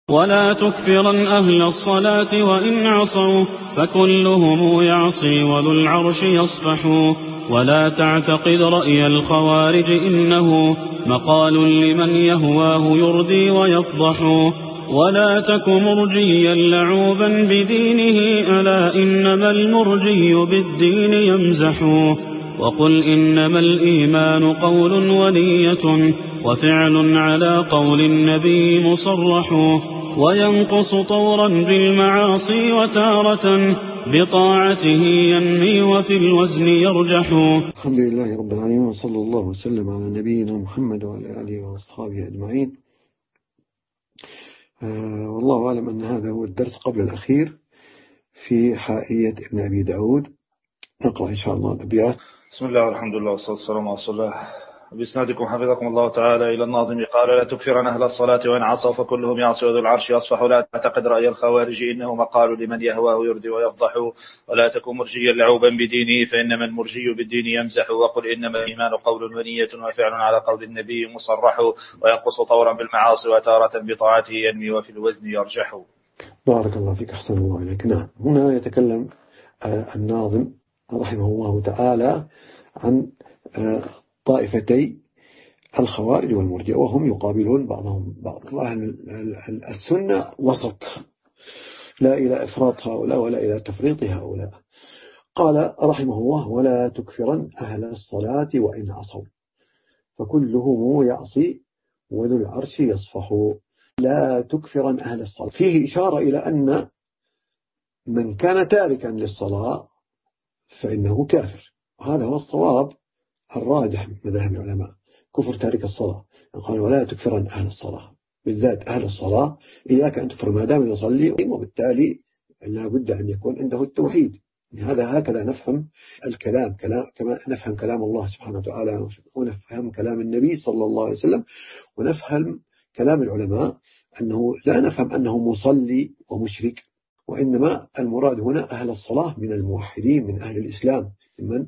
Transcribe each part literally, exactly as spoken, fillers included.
ولا تكفرن أهل الصلاة وإن عصوا فكلهم يعصي وذو العرش يصفح. ولا تعتقد رأي الخوارج إنه مقال لمن يهواه يردي ويفضح. ولا تك مرجيا لعوبا بدينه ألا إنما المرجي بالدين يمزح. وقل إنما الإيمان قول ونية وفعل على قول النبي مصرح. وينقص طورا بالمعاصي وتارة بطاعته ينمي وفي الوزن يرجح. الحمد لله رب العالمين وصلى الله وسلم على نبينا محمد وعلى آله وأصحابه أجمعين. آه والله أعلم أن هذا هو الدرس قبل الأخير في حائية ابن أبي داود. نقرأ إن شاء الله الأبيات. بسم الله والحمد لله والصلاة والسلام على رسول الله. بإسنادكم حفظكم الله تعالى إلى الناظم قال: لا تكفرن أهل الصلاة وإن عصوا فكلهم يعصي وذو العرش يصفح. لا تعتقد رأي الخوارج إنه مقال لمن يهواه يردي ويفضح. ولا تكن مرجيا لعوبا بدينه فإنما المرجي بالدين يمزح. وقل إنما الإيمان قول ونية وفعل على قول النبي مصرح. وينقص طورا بالمعاصي وتارة بطاعته ينمي وفي الوزن يرجح. بارك الله فيك، أحسن الله إليك. نعم، هنا يتكلم الناظم رحمه الله تعالى عن طائفتي الخوارج والمرجئة، وهم يقابلون بعضهم بعض. أهل السنة وسط، لا إلى إفراط هؤلاء ولا إلى تفريط هؤلاء. قال رحمه الله: ولا تكفرن أهل الصلاة وإن عصوا فكلهم يعصي وذو العرش يصفح. لا تكفرن أهل الصلاة، فيه إشارة إلى أن من كان تاركا للصلاة فإنه كافر، وهذا هو الصواب الراجح من مذاهب العلماء، كفر تارك الصلاة. قال: ولا تكفرن أهل الصلاة، بالذات أهل الصلاة إياك أن تكفر ما دام يصلي، وبالتالي لا بد أن يكون عنده التوحيد. هذا هكذا نفهم الكلام، كلام كما نفهم كلام الله سبحانه وتعالى، ونفهم كلام النبي صلى الله عليه وسلم، ونفهم كلام العلماء، أنه لا نفهم أنه مصلي ومشرك، وإنما المراد هنا أهل الصلاة من الموحدين من أهل الإسلام، من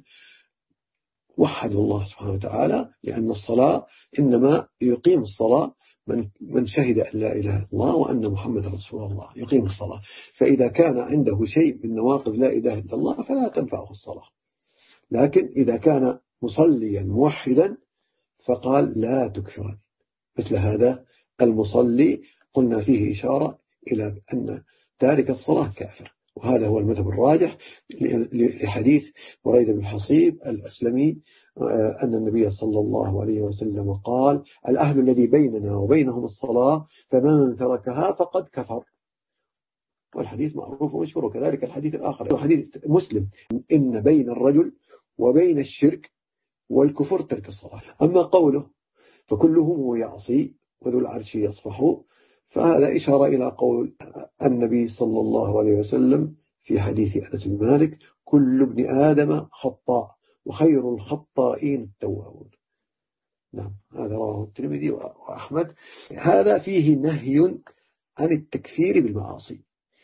وحدوا الله سبحانه وتعالى، لأن الصلاة إنما يقيم الصلاة من من شهد أن لا إله إلا الله وأن محمد رسول الله، يقيم الصلاة. فإذا كان عنده شيء من نواقض لا إله إلا الله فلا تنفعه الصلاة. لكن إذا كان مصليا موحدا فقال: لا تكفرن. مثل هذا المصلي قلنا فيه إشارة إلى أن تارك الصلاة كافر، وهذا هو المذهب الراجح لحديث بريدة بن الحصيب الأسلمي أن النبي صلى الله عليه وسلم قال: العهد الذي بيننا وبينهم الصلاة فمن تركها فقد كفر. والحديث معروف ومشهور. وكذلك الحديث الآخر حديث مسلم: إن بين الرجل وبين الشرك والكفر ترك الصلاة. أما قوله فكلهم يعصي وذو العرش يصفح، فهذا إشارة إلى قول النبي صلى الله عليه وسلم في حديث أنس بن مالك: كل ابن آدم خطاء وخير الخطائين التوابون. نعم، هذا رواه الترمذي وأحمد. هذا فيه نهي عن التكفير بالمعاصي.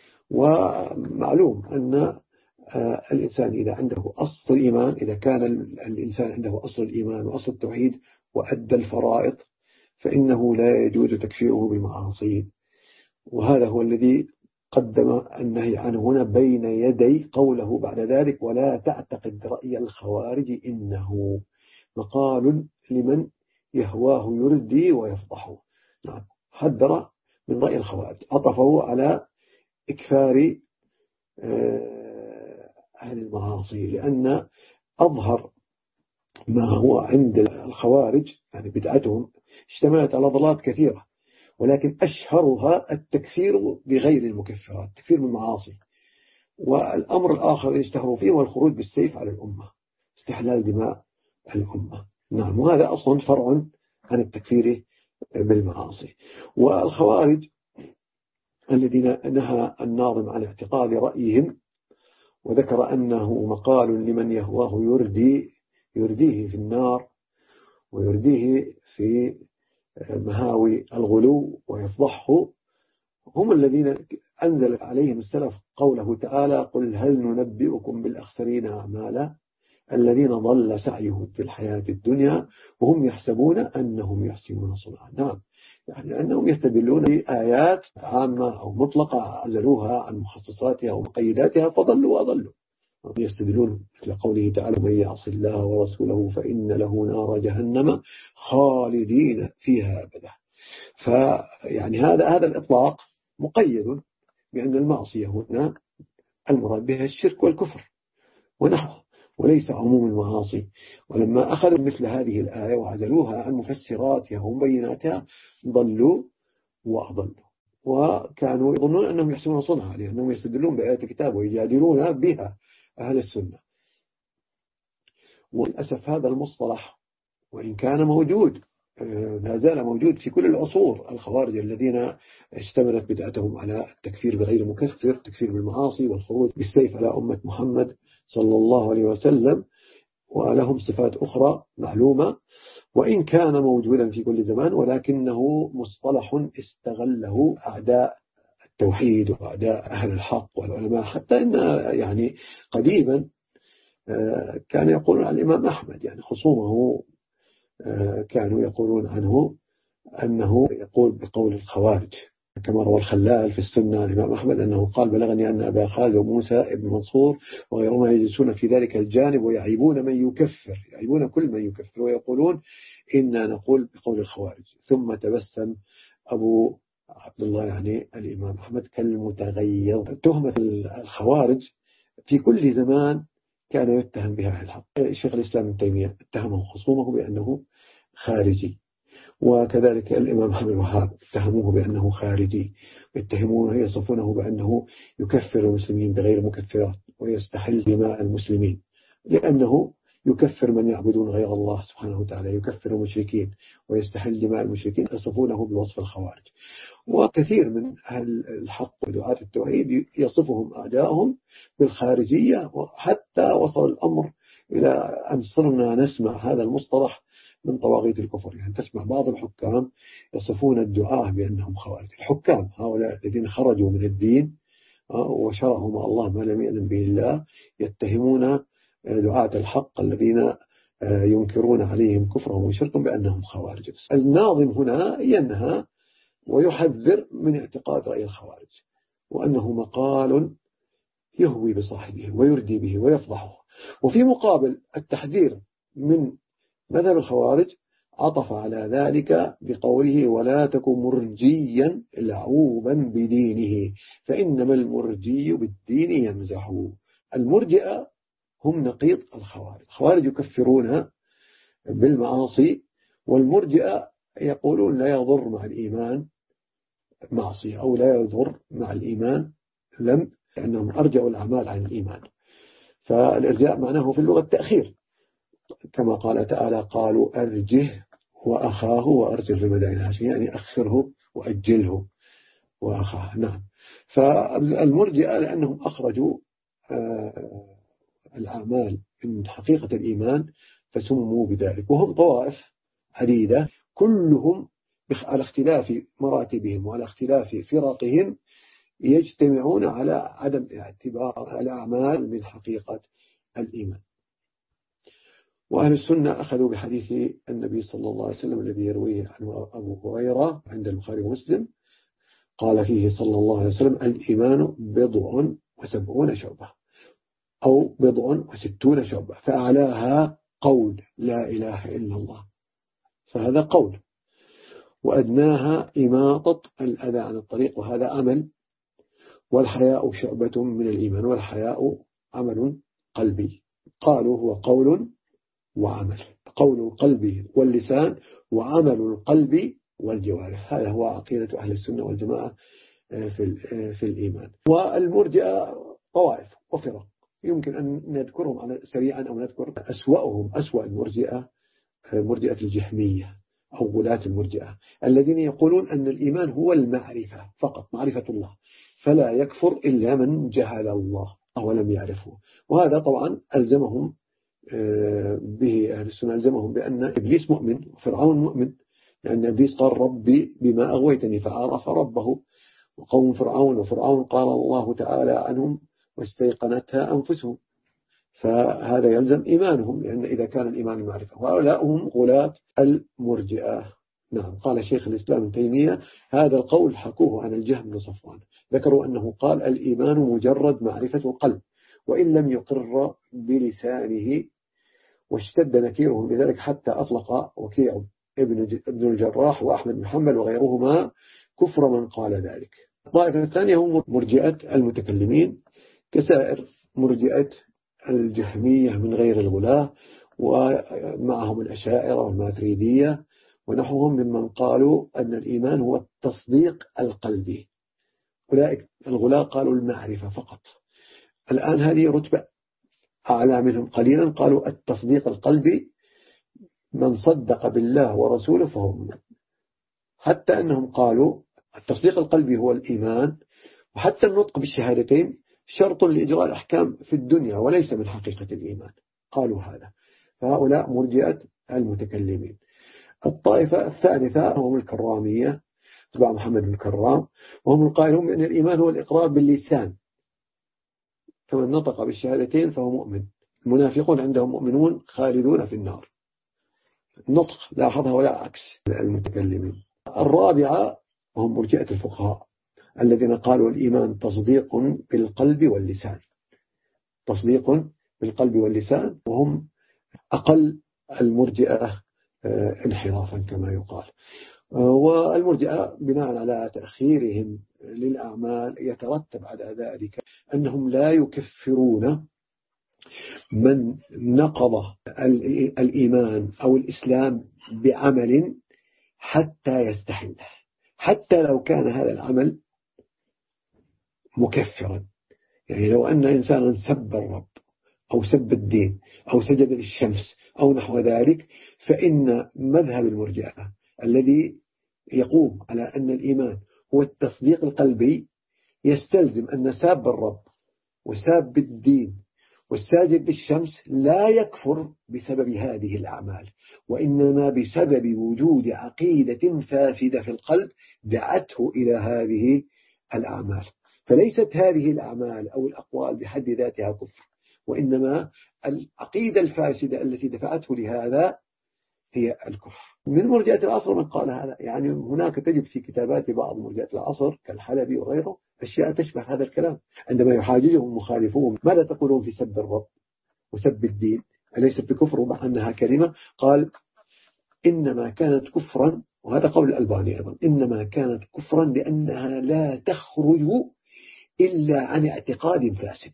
ومعلوم أن الإنسان إذا عنده أصل الإيمان، إذا كان الإنسان عنده أصل الإيمان وأصل التوحيد وأدى الفرائض، فإنه لا يجوز تكفيره بالمعاصي. وهذا هو الذي قدم النهي عنه هنا بين يدي قوله بعد ذلك: ولا تعتقد رأي الخوارج إنه مقال لمن يهواه يردي ويفضح. نعم، حذر من رأي الخوارج، عطفه على إكفار أهل المعاصي، لأن أظهر ما هو عند الخوارج يعني بدعتهم اشتملت على ضلالات كثيرة، ولكن أشهرها التكفير بغير المكفرات، التكفير بالمعاصي. والأمر الآخر اللي اشتهروا فيه هو الخروج بالسيف على الأمة، استحلال دماء الأمة. نعم، وهذا أصلا فرع عن التكفير بالمعاصي. والخوارج الذين نهى الناظم عن اعتقاد رأيهم وذكر أنه مقال لمن يهواه يردي يرديه في النار ويرديه في مهاوي الغلو ويفضحه، هم الذين أنزل عليهم السلف قوله تعالى: قل هل ننبئكم بالأخسرين أعمالا الذين ضل سعيهم في الحياة الدنيا وهم يحسبون أنهم يحسنون صنعا. نعم، يعني لأنهم يستدلون بآيات عامة أو مطلقة عزلوها عن مخصصاتها ومقيداتها فضلوا وأضلوا. يستدلون مثل قوله تعالى: من يعص الله ورسوله فإن له نار جهنم خالدين فيها أبدا. فيعني هذا هذا الإطلاق مقيد بأن المعصية هنا المراد بها الشرك والكفر ونحوه، وليس عموم المعاصي. ولما أخذوا مثل هذه الآية وعزلوها عن مفسراتها ومبيناتها ضلوا وأضلوا، وكانوا يظنون أنهم يحسنون صنعا لأنهم يستدلون بآيات الكتاب ويجادلون بها أهل السنة. وللأسف هذا المصطلح وإن كان موجود لا زال موجود في كل العصور. الخوارج الذين اشتملت بدعتهم على التكفير بغير مكفر، التكفير بالمعاصي والخروج بالسيف على أمة محمد صلى الله عليه وسلم، ولهم صفات أخرى معلومة، وإن كان موجودا في كل زمان، ولكنه مصطلح استغله أعداء التوحيد وأعداء أهل الحق والعلماء. حتى إن يعني قديما كان يقولون عن الإمام أحمد، يعني خصومه كانوا يقولون عنه أنه يقول بقول الخوارج، كما روى الخلال في السنة الإمام أحمد أنه قال: بلغني أن أبا خالد وموسى ابن منصور وغيرهما يجلسون في ذلك الجانب ويعيبون من يكفر، يعيبون كل من يكفر، ويقولون إنا نقول بقول الخوارج. ثم تبسم أبو عبد الله يعني الإمام أحمد كالمتغير. تهمة الخوارج في كل زمان كان يتهم بها أهل الحق. الشيخ الإسلام ابن تيمية اتهمه خصومه بأنه خارجي، وكذلك الإمام محمد الوهاب اتهموه بأنه خارجي، يتهمونه يصفونه بأنه يكفر المسلمين بغير مكفرات ويستحل دماء المسلمين، لأنه يكفر من يعبدون غير الله سبحانه وتعالى، يكفر المشركين ويستحل دماء المشركين، يصفونه بوصف الخوارج. وكثير من أهل الحق ودعاة التوحيد يصفهم أعداءهم بالخارجية، وحتى وصل الأمر إلى أن صرنا نسمع هذا المصطلح من طواغيت الكفر. يعني تسمع بعض الحكام يصفون الدعاة بأنهم خوارج. الحكام هؤلاء الذين خرجوا من الدين وشرعوا مع الله ما لم يأذن به الله يتهمون دعاة الحق الذين ينكرون عليهم كفرهم وشركهم بأنهم خوارج. الناظم هنا ينهى ويحذر من اعتقاد رأي الخوارج، وأنه مقال يهوي بصاحبه ويردي به ويفضحه. وفي مقابل التحذير من مذهب الخوارج عطف على ذلك بقوله: ولا تكن مرجيا لعوبا بدينه فإنما المرجي بالدين يمزح. المرجئة هم نقيض الخوارج. الخوارج يكفرون بالمعاصي، والمرجئة يقولون لا يضر مع الإيمان معصية، أو لا يضر مع الإيمان ذنب، لأنهم أرجعوا الأعمال عن الإيمان. فالإرجاء معناه في اللغة التأخير، كما قال تعالى: قالوا أرجه وأخاه وأرسل في المدائن هاشمية، يعني أخره وأجله وأخاه. نعم. فالمرجئة لأنهم أخرجوا الأعمال من حقيقة الإيمان فسموا بذلك، وهم طوائف عديدة كلهم على اختلاف مراتبهم وعلى اختلاف فرقهم يجتمعون على عدم اعتبار الأعمال من حقيقة الإيمان. وأهل السنة أخذوا بحديث النبي صلى الله عليه وسلم الذي يرويه عنه أبو هريرة عند البخاري ومسلم، قال فيه صلى الله عليه وسلم: الإيمان بضع وسبعون شعبة، أو بضع وستون شعبة، فأعلاها قول لا إله إلا الله، فهذا قول، وأدناها إماطة الأذى عن الطريق، وهذا عمل، والحياء شعبة من الإيمان، والحياء عمل قلبي. قالوا هو قول وعمل، قول القلب واللسان وعمل القلب والجوارح. هذا هو عقيدة أهل السنة والجماعة في في الإيمان. والمرجئة طوائف وفرق يمكن أن نذكرهم على سريعا، أو نذكر أسوأهم. أسوأ المرجئة مرجئة الجهمية أو غلاة المرجئة، الذين يقولون أن الإيمان هو المعرفة فقط، معرفة الله، فلا يكفر إلا من جهل الله أو لم يعرفه. وهذا طبعا ألزمهم به أهل السنة، ألزمهم بأن إبليس مؤمن وفرعون مؤمن، لأن إبليس قال: ربي بما أغويتني، فعرف ربه. وقوم فرعون وفرعون قال الله تعالى عنهم: واستيقنتها أنفسهم. فهذا يلزم إيمانهم، لأن إذا كان الإيمان المعرفة. وهؤلاء هم غلاة المرجئة. نعم، قال شيخ الإسلام ابن تيمية هذا القول حكوه عن الجهم بن صفوان، ذكروا أنه قال الإيمان مجرد معرفة القلب وإن لم يقر بلسانه، واشتد نكيرهم لذلك حتى أطلق وكيع ابن ابن الجراح وأحمد بن حنبل وغيرهما كفر من قال ذلك. الطائفة الثانية هم مرجئة المتكلمين كسائر مرجئة الجهمية من غير الغلاة، ومعهم الأشاعرة والماتريدية ونحوهم ممن قالوا أن الإيمان هو التصديق القلبي. أولئك الغلاة قالوا المعرفة فقط. الآن هذه رتبة أعلى منهم قليلا، قالوا التصديق القلبي من صدق بالله ورسوله فهو مؤمن. حتى أنهم قالوا التصديق القلبي هو الإيمان، وحتى النطق بالشهادتين شرط لإجراء الأحكام في الدنيا وليس من حقيقة الإيمان، قالوا هذا. فهؤلاء مرجئة المتكلمين. الطائفة الثالثة هم الكرامية تبع محمد بن كرام، وهم القائلون أن الإيمان هو الإقرار باللسان، فمن نطق بالشهادتين فهو مؤمن. المنافقون عندهم مؤمنون خالدون في النار، النطق لاحظها ولا عكس المتكلمين. الرابعة هم مرجئة الفقهاء الذين قالوا الإيمان تصديق بالقلب واللسان، تصديق بالقلب واللسان، وهم أقل المرجئة انحرافا كما يقال. والمرجئة بناء على تأخيرهم للأعمال يترتب على ذلك أنهم لا يكفرون من نقض الإيمان أو الإسلام بعمل حتى يستحله، حتى لو كان هذا العمل مكفرا. يعني لو أن إنسانا سب الرب أو سب الدين أو سجد للشمس أو نحو ذلك، فإن مذهب المرجئة الذي يقوم على أن الإيمان هو التصديق القلبي يستلزم أن ساب الرب وساب الدين والساجد للشمس لا يكفر بسبب هذه الأعمال، وإنما بسبب وجود عقيدة فاسدة في القلب دعته إلى هذه الأعمال. فليست هذه الأعمال أو الأقوال بحد ذاتها كفر، وإنما العقيدة الفاسدة التي دفعته لهذا هي الكفر. من مرجئة العصر من قال هذا، يعني هناك تجد في كتابات بعض مرجئة العصر كالحلبي وغيره أشياء تشبه هذا الكلام، عندما يحاججهم مخالفون ماذا تقولون في سب الرب وسب الدين أليست بكفر مع أنها كلمة؟ قال إنما كانت كفرا، وهذا قول الألباني أيضا، إنما كانت كفرا لأنها لا تخرج إلا عن اعتقاد فاسد،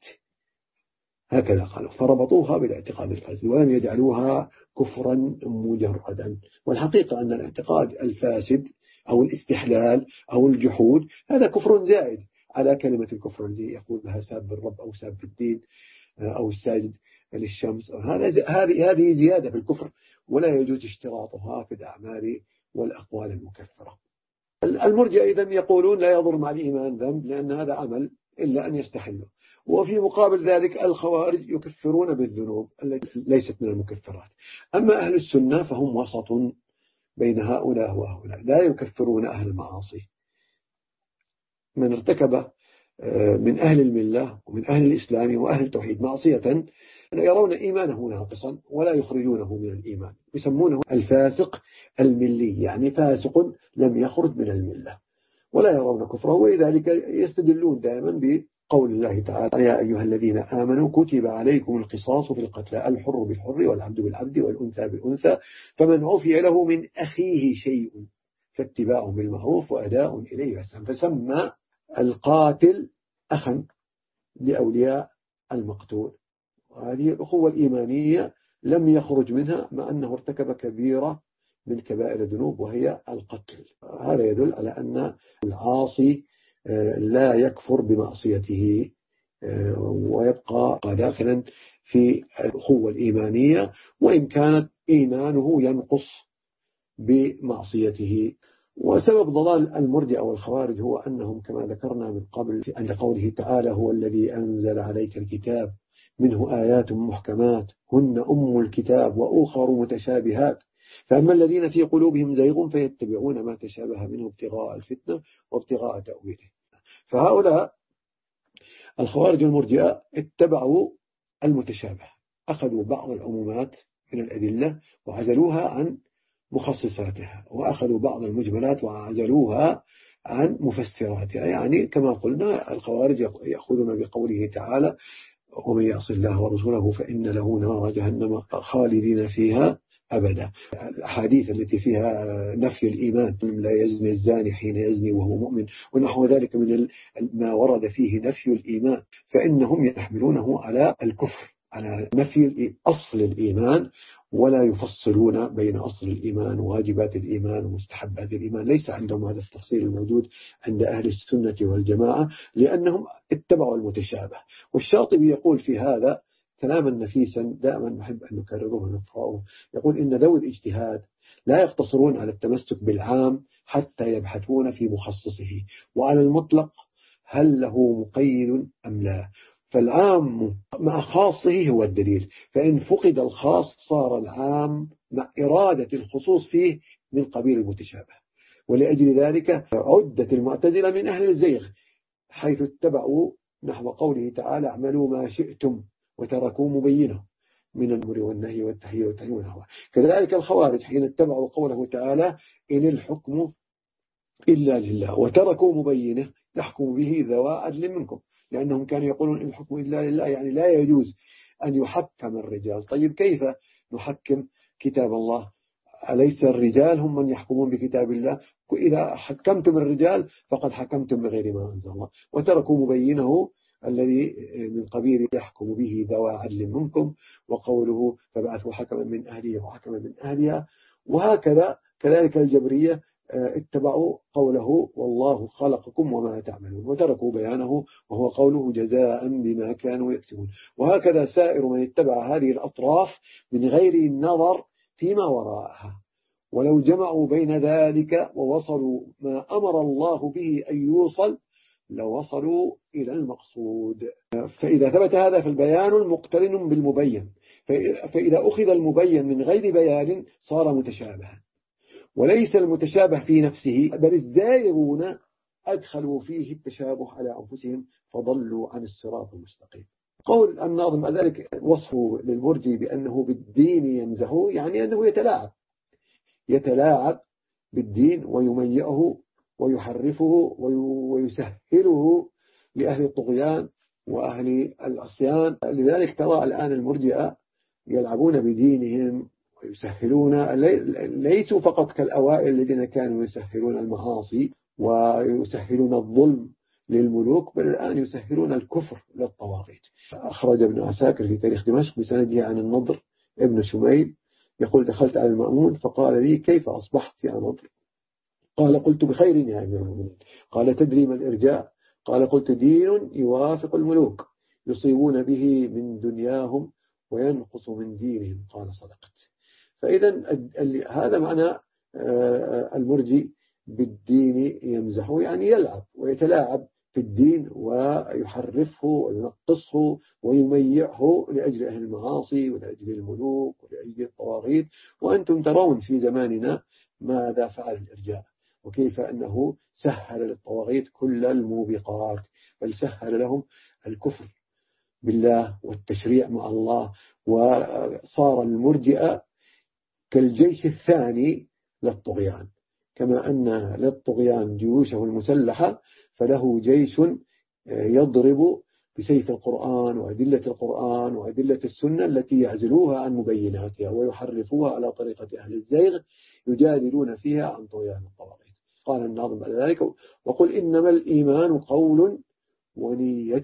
هكذا قالوا، فربطوها بالاعتقاد الفاسد ولم يجعلوها كفرا مجردا. والحقيقة أن الاعتقاد الفاسد أو الاستحلال أو الجحود هذا كفر زائد على كلمة الكفر التي يقول لها ساب الرب أو ساب الدين أو الساجد للشمس. هذا هذه هذه زيادة في الكفر، ولا يجوز اشتراطها في الأعمال والأقوال المكفرة. المرجئة إذن يقولون لا يضر مع الإيمان ذنب لأن هذا عمل إلا أن يستحله. وفي مقابل ذلك الخوارج يكفرون بالذنوب التي ليست من المكفرات. أما أهل السنة فهم وسط بين هؤلاء وهؤلاء، لا يكفرون أهل المعاصي. من ارتكب من أهل الملة ومن أهل الإسلام وأهل التوحيد معصية يرون إيمانه ناقصا ولا يخرجونه من الإيمان، يسمونه الفاسق الملي، يعني فاسق لم يخرج من الملة، ولا يرون كفره. ولذلك يستدلون دائما بقول الله تعالى يا أيها الذين آمنوا كتب عليكم القصاص في القتلى الحر بالحر والعبد بالعبد والأنثى بالأنثى فمن عفي له من أخيه شيء فاتباع بالمعروف وأداء إليه بإحسان. فسمى القاتل أخا لأولياء المقتول. وهذه الأخوة الإيمانية لم يخرج منها مع أنه ارتكب كبيرة من كبائر الذنوب وهي القتل. هذا يدل على أن العاصي لا يكفر بمعصيته ويبقى داخلا في الأخوة الإيمانية، وإن كانت إيمانه ينقص بمعصيته. وسبب ضلال المرجئة والخوارج هو أنهم كما ذكرنا من قبل عند قوله تعالى هو الذي أنزل عليك الكتاب منه آيات محكمات هن أم الكتاب وأخر متشابهات فأما الذين في قلوبهم زيغ فيتبعون ما تشابه منه ابتغاء الفتنة وابتغاء تأويله. فهؤلاء الخوارج والمرجئة اتبعوا المتشابه، أخذوا بعض العمومات من الأدلة وعزلوها عن مخصصاتها، وأخذوا بعض المجملات وعزلوها عن مفسراتها. يعني كما قلنا الخوارج يأخذون بقوله تعالى: ومن يعص الله ورسوله فإن له نار جهنم خالدين فيها أبدا. الأحاديث التي فيها نفي الإيمان: لا يزني الزاني حين يزني وهو مؤمن، ونحو ذلك من ما ورد فيه نفي الإيمان، فإنهم يحملونه على الكفر، على نفي أصل الإيمان، ولا يفصلون بين أصل الإيمان وواجبات الإيمان ومستحبات الإيمان. ليس عندهم هذا التفصيل الموجود عند أهل السنة والجماعة، لأنهم اتبعوا المتشابه. والشاطبي يقول في هذا كلاما نفيسا دائما نحب أن نكرره ونقرأه، يقول: إن ذوي الاجتهاد لا يقتصرون على التمسك بالعام حتى يبحثون في مخصصه، وعلى المطلق هل له مقيد أم لا، فالعام مع خاصه هو الدليل، فإن فقد الخاص صار العام مع إرادة الخصوص فيه من قبيل المتشابه. ولأجل ذلك عدت المعتزلة من أهل الزيغ، حيث اتبعوا نحو قوله تعالى: اعملوا ما شئتم، وتركوا مبينه من الأمر والنهي والتحيي والتحريم ونحوه. كذلك الخوارج حين اتبعوا قوله تعالى: إن الحكم إلا لله، وتركوا مبينه يحكم به ذوى عدل منكم، لأنهم كانوا يقولون إن الحكم إلا لله، يعني لا يجوز أن يحكم الرجال. طيب كيف نحكم كتاب الله؟ أليس الرجال هم من يحكمون بكتاب الله؟ إذا حكمتم الرجال فقد حكمتم بغير ما أنزل الله. وتركوا مبينه الذي من قبيل يحكم به ذوى عدل منكم، وقوله: فبعثوا حكما من أهله وحكما من أهلها. وهكذا كذلك الجبرية اتبعوا قوله: والله خلقكم وما تعملون، وتركوا بيانه وهو قوله: جزاء بما كانوا يكسبون. وهكذا سائر من اتبع هذه الأطراف من غير النظر فيما وراءها. ولو جمعوا بين ذلك ووصلوا ما أمر الله به أن يوصل لوصلوا إلى المقصود. فإذا ثبت هذا فالبيان المقترن بالمبين، فإذا أخذ المبين من غير بيان صار متشابها. وليس المتشابه في نفسه، بل الزائرون أدخلوا فيه التشابه على أنفسهم فضلوا عن الصراط المستقيم. قول الناظم ذلك وصفه للمرجي بأنه بالدين يمزحه، يعني أنه يتلاعب يتلاعب بالدين ويميئه ويحرفه ويسهله لأهل الطغيان وأهل العصيان. لذلك ترى الآن المرجئة يلعبون بدينهم ويسهلون، ليسوا فقط كالأوائل الذين كانوا يسهلون المعاصي ويسهلون الظلم للملوك، بل الآن يسهلون الكفر للطواغيت. أخرج ابن عساكر في تاريخ دمشق بسنده عن النضر ابن شميل يقول: دخلت على المأمون فقال لي: كيف أصبحت يا نضر؟ قال: قلت: بخير يا أمير المؤمنين. قال: تدري ما الإرجاء؟ قال: قلت: دين يوافق الملوك يصيبون به من دنياهم وينقص من دينهم. قال: صدقت. فإذا هذا معنى المرجي بالدين يمزحه، يعني يلعب ويتلاعب في الدين ويحرفه وينقصه ويميعه لأجل أهل المعاصي ولأجل الملوك ولأجل الطواغيت. وأنتم ترون في زماننا ماذا فعل الإرجاء، وكيف أنه سهل للطواغيت كل الموبقات، بل سهل لهم الكفر بالله والتشريع مع الله. وصار المرجئة كالجيش الثاني للطغيان، كما أن للطغيان جيوشه المسلحة، فله جيش يضرب بسيف القرآن وأدلة القرآن وأدلة السنة التي يعزلوها عن مبيناتها ويحرفوها على طريقة أهل الزيغ، يجادلون فيها عن طغيان الطواغيت. قال الناظم بعد ذلك: وقل إنما الإيمان قول ونية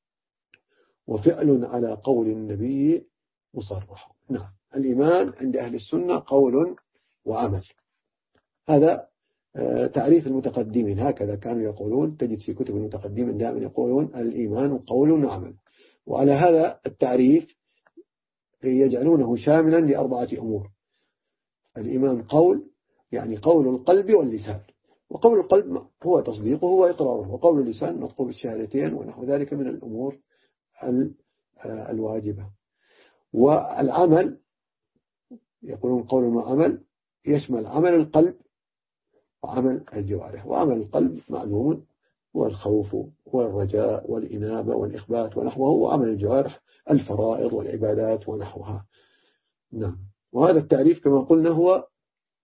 وفعل على قول النبي مصرح. نعم، الإيمان عند أهل السنة قول وعمل. هذا تعريف المتقدمين، هكذا كانوا يقولون. تجد في كتب المتقدمين دائما يقولون الإيمان قول وعمل. وعلى هذا التعريف يجعلونه شاملا لأربعة أمور. الإيمان قول، يعني قول القلب واللسان، وقول القلب هو تصديقه وإقراره، وقول اللسان نطق بالشهادتين ونحو ذلك من الأمور الواجبة. والعمل يقولون قول وعمل يشمل عمل القلب وعمل الجوارح. وعمل القلب معلوم هو الخوف والرجاء والإنابة والإخبات ونحوه، وعمل الجوارح الفرائض والعبادات ونحوها. نعم، وهذا التعريف كما قلنا هو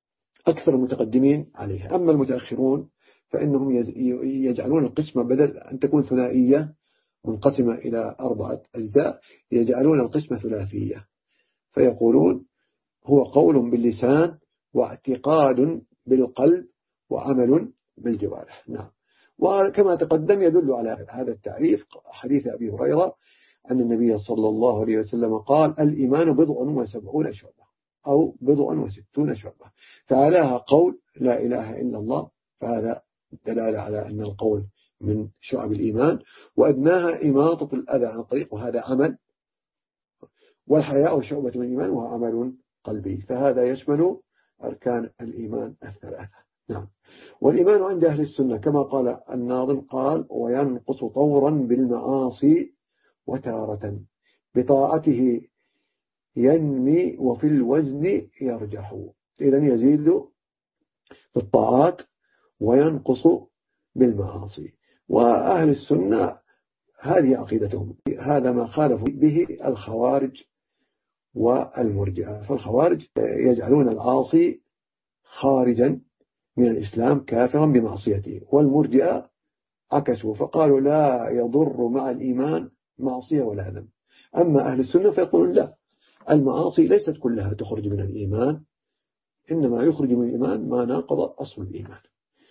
أكثر المتقدمين عليها. أما المتأخرون فإنهم يجعلون القسمة بدل أن تكون ثنائية منقسمة إلى أربعة أجزاء يجعلون القسمة ثلاثية، فيقولون هو قول باللسان واعتقاد بالقلب وعمل بالجوارح. نعم. وكما تقدم يدل على هذا التعريف حديث أبي هريرة أن النبي صلى الله عليه وسلم قال الإيمان بضع وسبعون شعبة أو بضع وستون شعبة، فعلاها قول لا إله إلا الله، فهذا دلالة على أن القول من شعب الإيمان، وأدناها إماطة الأذى عن طريق، وهذا عمل، والحياء شعبة من الإيمان وهو عمل قلبي، فهذا يشمل أركان الإيمان الثلاثة. نعم. والإيمان عند أهل السنة كما قال الناظم قال وينقص طورا بالمعاصي وتارة بطاعته ينمي وفي الوزن يرجح. إذن يزيد في الطاعات وينقص بالمعاصي. وأهل السنة هذه عقيدتهم، هذا ما خالفوا به الخوارج والمرجئة. فالخوارج يجعلون العاصي خارجا من الإسلام كافرا بمعصيته، والمرجئة عكسوا فقالوا لا يضر مع الإيمان معصية ولا ذنب. أما أهل السنة فيقولون لا، المعاصي ليست كلها تخرج من الإيمان، إنما يخرج من الإيمان ما ناقض أصل الإيمان،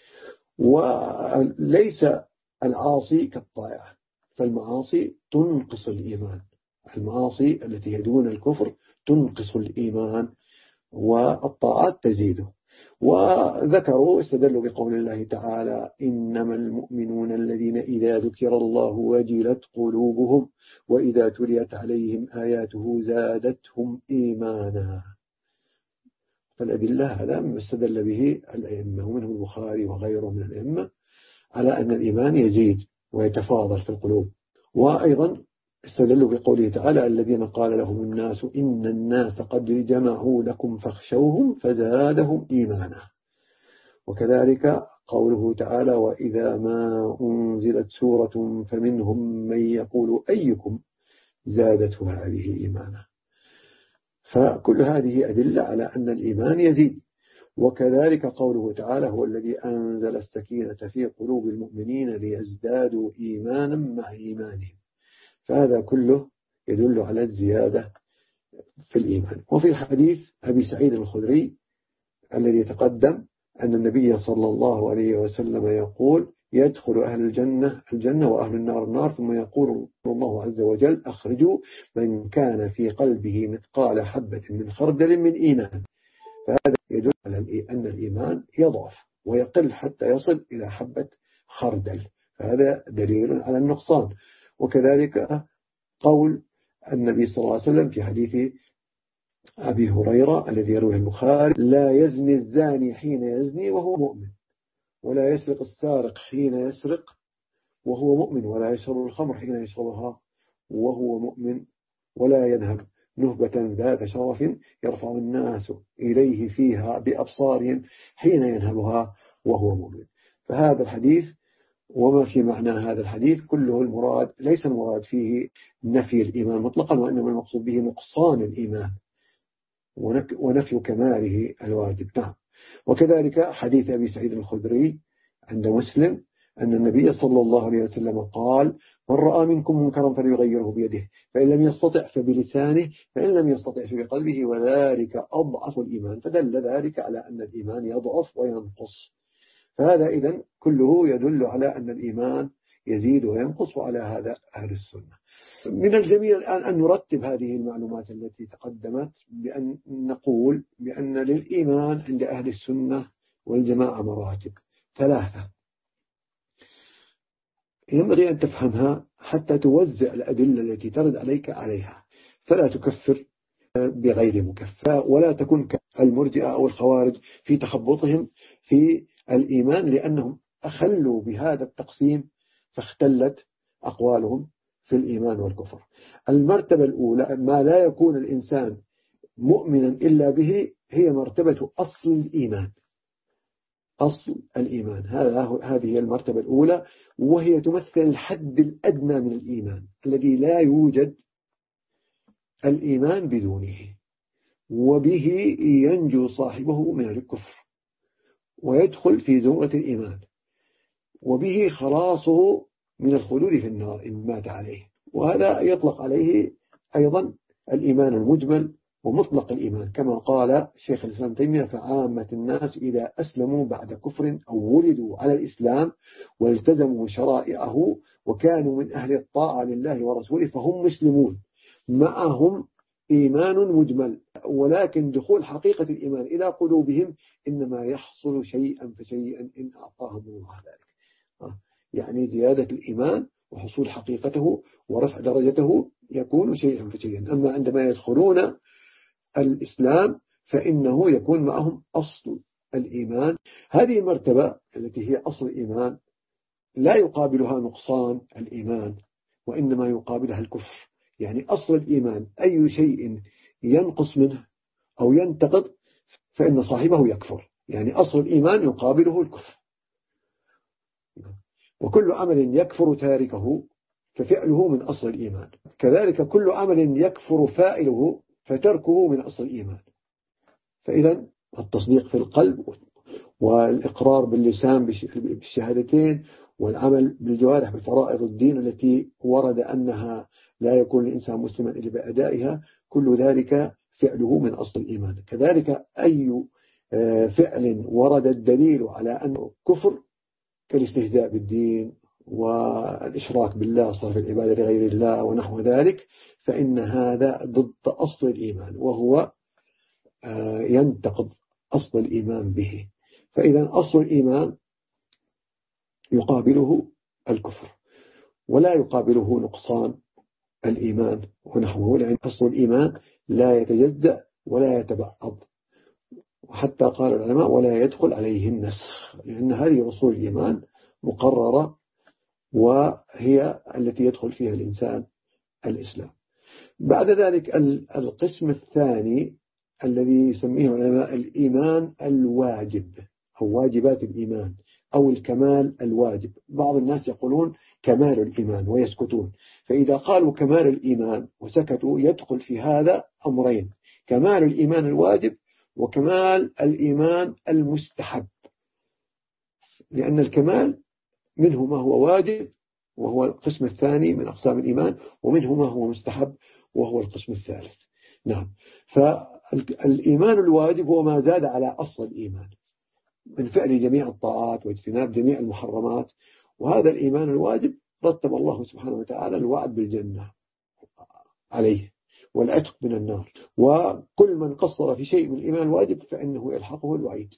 وليس العاصي كالطائع، فالمعاصي تنقص الإيمان، المعاصي التي هي دون الكفر تنقص الإيمان والطاعات تزيده. وذكروا استدلوا بقول الله تعالى إنما المؤمنون الذين إذا ذكر الله وجلت قلوبهم وإذا تليت عليهم آياته زادتهم إيمانا. فالأدلة هذا ما استدل به الأئمة ومنهم البخاري وغيره من الأئمة على أن الإيمان يزيد ويتفاضل في القلوب. وأيضا استدلوا بقوله تعالى الذين قال لهم الناس إن الناس قد جمعوا لكم فاخشوهم فزادهم إيمانا. وكذلك قوله تعالى وإذا ما أنزلت سورة فمنهم من يقول أيكم زادته هذه إيمانا. فكل هذه أدلة على أن الإيمان يزيد. وكذلك قوله تعالى هو الذي أنزل السكينة في قلوب المؤمنين ليزدادوا إيمانا مع إيمانهم، فهذا كله يدل على الزيادة في الإيمان. وفي الحديث أبي سعيد الخدري الذي تقدم أن النبي صلى الله عليه وسلم يقول يدخل أهل الجنة الجنة وأهل النار النار، ثم يقول الله عز وجل أخرجوا من كان في قلبه مثقال حبة من خردل من إيمان. فهذا يدل على أن الإيمان يضعف ويقل حتى يصل إلى حبة خردل، فهذا دليل على النقصان. وكذلك قول النبي صلى الله عليه وسلم في حديث أبي هريرة الذي يرويه البخاري لا يزني الزاني حين يزني وهو مؤمن، ولا يسرق السارق حين يسرق وهو مؤمن، ولا يشرب الخمر حين يشربها وهو مؤمن، ولا ينهب نهبة ذات شرف يرفع الناس إليه فيها بأبصارهم حين ينهبها وهو مؤمن. فهذا الحديث وما في معنى هذا الحديث كله المراد ليس المراد فيه نفي الإيمان مطلقا، وإنما المقصود به نقصان الإيمان ونفي كماله الواجب. نعم. وكذلك حديث أبي سعيد الخدري عند مسلم أن النبي صلى الله عليه وسلم قال من رأى منكم منكرا فليغيره بيده فإن لم يستطع فبلسانه فإن لم يستطع فبقلبه وذلك أضعف الإيمان، فدل ذلك على أن الإيمان يضعف وينقص. فهذا إذن كله يدل على أن الإيمان يزيد وينقص، وعلى هذا أهل السنة. من الجميل الآن أن نرتب هذه المعلومات التي تقدمت بأن نقول بأن للإيمان عند أهل السنة والجماعة مراتب ثلاثة ينبغي أن تفهمها حتى توزع الأدلة التي ترد عليك عليها، فلا تكفر بغير مكفر، ولا تكون كالمرجئة أو الخوارج في تخبطهم في الإيمان لأنهم أخلوا بهذا التقسيم فاختلت أقوالهم في الإيمان والكفر. المرتبة الأولى ما لا يكون الإنسان مؤمنا إلا به هي مرتبة أصل الإيمان، أصل الإيمان هذا هذه المرتبة الأولى، وهي تمثل الحد الأدنى من الإيمان الذي لا يوجد الإيمان بدونه، وبه ينجو صاحبه من الكفر ويدخل في زمرة الإيمان، وبه خلاصه من الخلود في النار إن مات عليه. وهذا يطلق عليه أيضا الإيمان المجمل ومطلق الإيمان، كما قال شيخ الإسلام تيمية: فعامة الناس إذا أسلموا بعد كفر أو ولدوا على الإسلام والتزموا شرائعه وكانوا من أهل الطاعة لله ورسوله فهم مسلمون معهم إيمان مجمل، ولكن دخول حقيقة الإيمان إلى قلوبهم إنما يحصل شيئا فشيئا إن أعطاهم الله ذلك. يعني زيادة الإيمان وحصول حقيقته ورفع درجته يكون شيئا فشيئا. أما عندما يدخلون الإسلام فإنه يكون معهم أصل الإيمان. هذه المرتبة التي هي أصل الإيمان لا يقابلها نقصان الإيمان، وإنما يقابلها الكفر. يعني أصل الإيمان أي شيء ينقص منه أو ينتقض فإن صاحبه يكفر. يعني أصل الإيمان يقابله الكفر. وكل عمل يكفر تاركه ففعله من أصل الإيمان، كذلك كل عمل يكفر فاعله فتركه من أصل الإيمان. فإذا التصديق في القلب والإقرار باللسان بالشهادتين والعمل بالجوارح بفرائض الدين التي ورد أنها لا يكون الإنسان مسلما إلا بأدائها، كل ذلك فعله من أصل الإيمان. كذلك أي فعل ورد الدليل على أنه كفر كالاستهزاء بالدين والإشراك بالله صرف العبادة لغير الله ونحو ذلك، فإن هذا ضد أصل الإيمان وهو ينتقض أصل الإيمان به. فإذا أصل الإيمان يقابله الكفر ولا يقابله نقصان الإيمان ونحوه، لأن أصل الإيمان لا يتجزأ ولا يتبعض. وحتى قال العلماء ولا يدخل عليه النسخ، لأن هذه أصول الإيمان مقررة وهي التي يدخل فيها الإنسان الإسلام. بعد ذلك القسم الثاني الذي يسميه العلماء الإيمان الواجب أو واجبات الإيمان أو الكمال الواجب. بعض الناس يقولون كمال الإيمان ويسكتون، فإذا قالوا كمال الإيمان وسكتوا يدخل في هذا أمرين: كمال الإيمان الواجب وكمال الإيمان المستحب. لأن الكمال منه ما هو واجب وهو القسم الثاني من أقسام الإيمان، ومنه ما هو مستحب وهو القسم الثالث. نعم. فالإيمان الواجب هو ما زاد على أصل الإيمان من فعل جميع الطاعات واجتناب جميع المحرمات، وهذا الإيمان الواجب رتب الله سبحانه وتعالى الوعد بالجنة عليه والعتق من النار، وكل من قصر في شيء من الإيمان الواجب فإنه يلحقه الوعيد.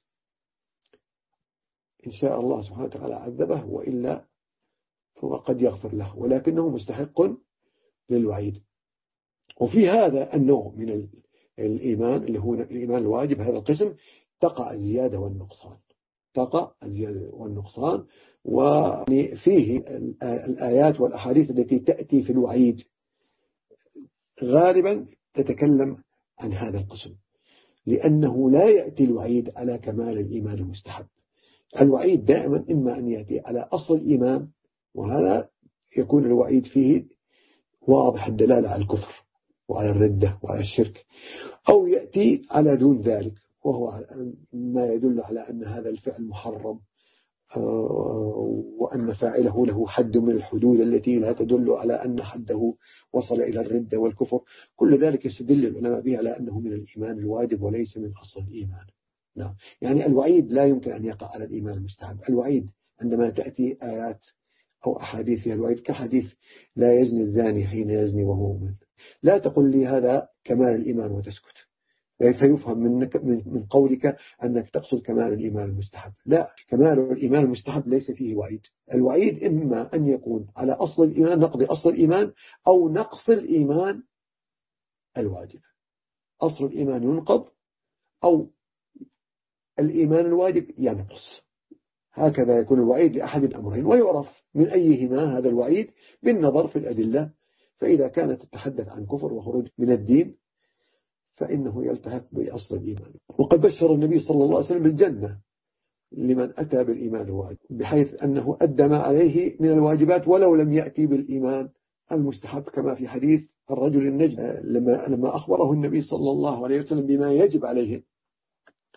إن شاء الله سبحانه وتعالى عذبه، وإلا هو قد يغفر له، ولكنه مستحق للوعيد. وفي هذا النوع من الإيمان اللي هو الإيمان الواجب، هذا القسم تقع الزيادة والنقصان تقع الزيادة والنقصان وفيه الآيات والأحاديث التي تأتي في الوعيد غالبا تتكلم عن هذا القسم، لأنه لا يأتي الوعيد على كمال الإيمان المستحب. الوعيد دائما إما أن يأتي على أصل الإيمان، وهذا يكون الوعيد فيه واضح الدلالة على الكفر وعلى الردة وعلى الشرك، أو يأتي على دون ذلك وهو ما يدل على أن هذا الفعل محرم وأن فاعله له حد من الحدود التي لا تدل على أن حده وصل إلى الردة والكفر. كل ذلك يستدل العلماء به على أنه من الإيمان الواجب وليس من أصل الإيمان. نعم. يعني الوعيد لا يمكن أن يقع على الإيمان المستحب. الوعيد عندما تأتي آيات أو أحاديث فيها الوعيد كحديث لا يزني الزاني حين يزني وهو مؤمن، لا تقل لي هذا كمال الإيمان وتسكت، فيفهم منك من قولك أنك تقصد كمال الإيمان المستحب. لا، كمال الإيمان المستحب ليس فيه وعيد. الوعيد إما أن يكون على أصل الإيمان، نقضي أصل الإيمان، أو نقص الإيمان الواجب. أصل الإيمان ينقض أو الإيمان الواجب ينقص، هكذا يكون الوعيد لأحد الأمرين، ويعرف من أيهما هذا الوعيد بالنظر في الأدلة. فإذا كانت تتحدث عن كفر وخروج من الدين فإنه يلتحق بأصل الإيمان. وقد بشر النبي صلى الله عليه وسلم بالجنة لمن أتى بالإيمان الواجب، بحيث أنه أدى ما عليه من الواجبات ولو لم يأتي بالإيمان المستحب، كما في حديث الرجل النجم لما لما أخبره النبي صلى الله عليه وسلم بما يجب عليه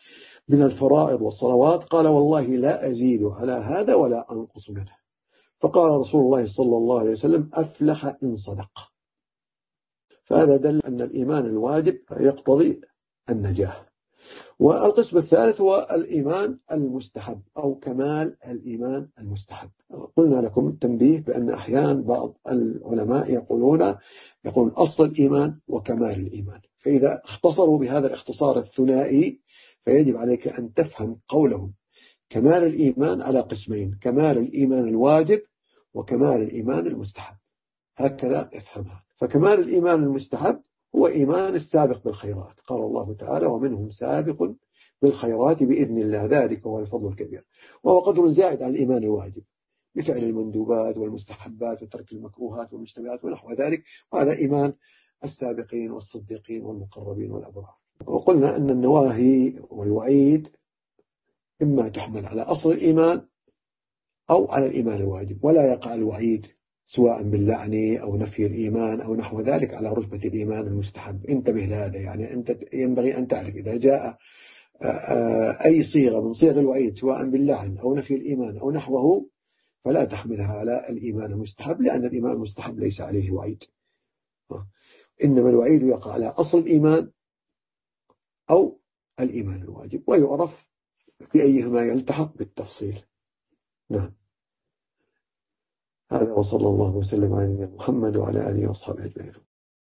من الفرائض والصلوات قال والله لا أزيد على هذا ولا أنقص منه. فقال رسول الله صلى الله عليه وسلم أفلح إن صدق. فهذا دل أن الإيمان الواجب يقتضي النجاح. والقسم الثالث هو الإيمان المستحب أو كمال الإيمان المستحب. قلنا لكم تنبيه بأن أحيانا بعض العلماء يقولون يقول أصل الإيمان وكمال الإيمان، فإذا اختصروا بهذا الاختصار الثنائي فيجب عليك أن تفهم قولهم كمال الإيمان على قسمين: كمال الإيمان الواجب وكمال الإيمان المستحب. هكذا افهمها. فكمال الإيمان المستحب هو إيمان السابق بالخيرات، قال الله تعالى ومنهم سابق بالخيرات بإذن الله ذلك هو الفضل الكبير، وهو قدر زائد عن الإيمان الواجب بفعل المندوبات والمستحبات وترك المكروهات والمجتمعات ونحو ذلك، وهذا إيمان السابقين والصديقين والمقربين والأبرار. وقلنا أن النواهي والوعيد إما تحمل على أصل الإيمان أو على الإيمان الواجب، ولا يقع الوعيد سواء باللعن أو نفي الإيمان أو نحو ذلك على رتبة الإيمان المستحب. انتبه لهذا، يعني أنت ينبغي أن تعرف إذا جاء أي صيغة من صيغ الوعيد سواء باللعن أو نفي الإيمان أو نحوه فلا تحملها على الإيمان المستحب، لأن الإيمان المستحب ليس عليه وعيد، إنما الوعيد يقع على أصل الإيمان أو الإيمان الواجب، ويعرف بأيهما يلتحق بالتفصيل. نعم. هذا وصلى الله وسلم على نبينا محمد وعلى آله وصحبه أجمعين.